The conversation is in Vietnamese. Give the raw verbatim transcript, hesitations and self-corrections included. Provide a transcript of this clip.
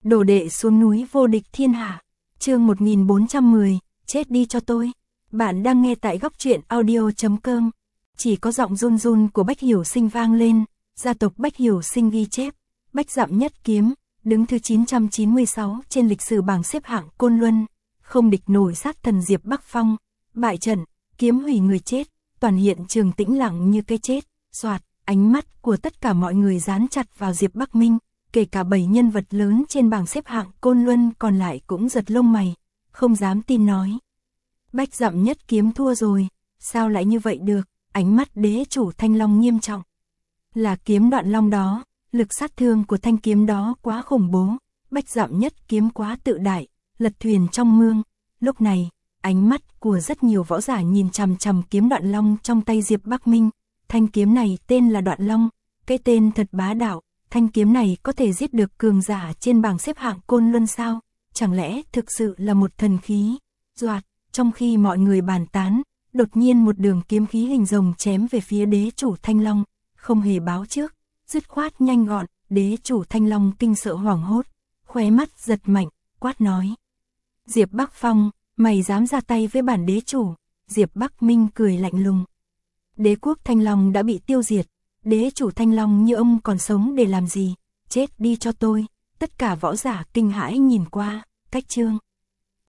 Đồ đệ xuống núi vô địch thiên hạ. Chương một nghìn bốn trăm mười, chết đi cho tôi. Bạn đang nghe tại góc truyện audio chấm com. Chỉ có giọng run run của Bách Hiểu Sinh vang lên, gia tộc Bách Hiểu Sinh ghi chép, Bách Dặm Nhất Kiếm, đứng thứ chín trăm chín mươi sáu trên lịch sử bảng xếp hạng Côn Luân, không địch nổi sát thần Diệp Bắc Phong, bại trận, kiếm hủy người chết, toàn hiện trường tĩnh lặng như cái chết. Soạt, ánh mắt của tất cả mọi người dán chặt vào Diệp Bắc Minh, kể cả bảy nhân vật lớn trên bảng xếp hạng Côn Luân còn lại cũng giật lông mày, không dám tin nói. Bách Dặm Nhất Kiếm thua rồi, sao lại như vậy được? Ánh mắt đế chủ Thanh Long nghiêm trọng. Là kiếm Đoạn Long đó, lực sát thương của thanh kiếm đó quá khủng bố, Bách Dặm Nhất Kiếm quá tự đại, lật thuyền trong mương. Lúc này, ánh mắt của rất nhiều võ giả nhìn chằm chằm kiếm Đoạn Long trong tay Diệp Bắc Minh. Thanh kiếm này tên là Đoạn Long, cái tên thật bá đạo. Thanh kiếm này có thể giết được cường giả trên bảng xếp hạng Côn Luân sao? Chẳng lẽ thực sự là một thần khí? Doạt, trong khi mọi người bàn tán, đột nhiên một đường kiếm khí hình rồng chém về phía đế chủ Thanh Long, không hề báo trước, dứt khoát nhanh gọn. Đế chủ Thanh Long kinh sợ hoảng hốt, khóe mắt giật mạnh, quát nói: Diệp Bắc Phong, mày dám ra tay với bản đế chủ? Diệp Bắc Minh cười lạnh lùng. Đế quốc Thanh Long đã bị tiêu diệt, đế chủ Thanh Long như ông còn sống để làm gì? Chết đi cho tôi. Tất cả võ giả kinh hãi nhìn qua, cách chương.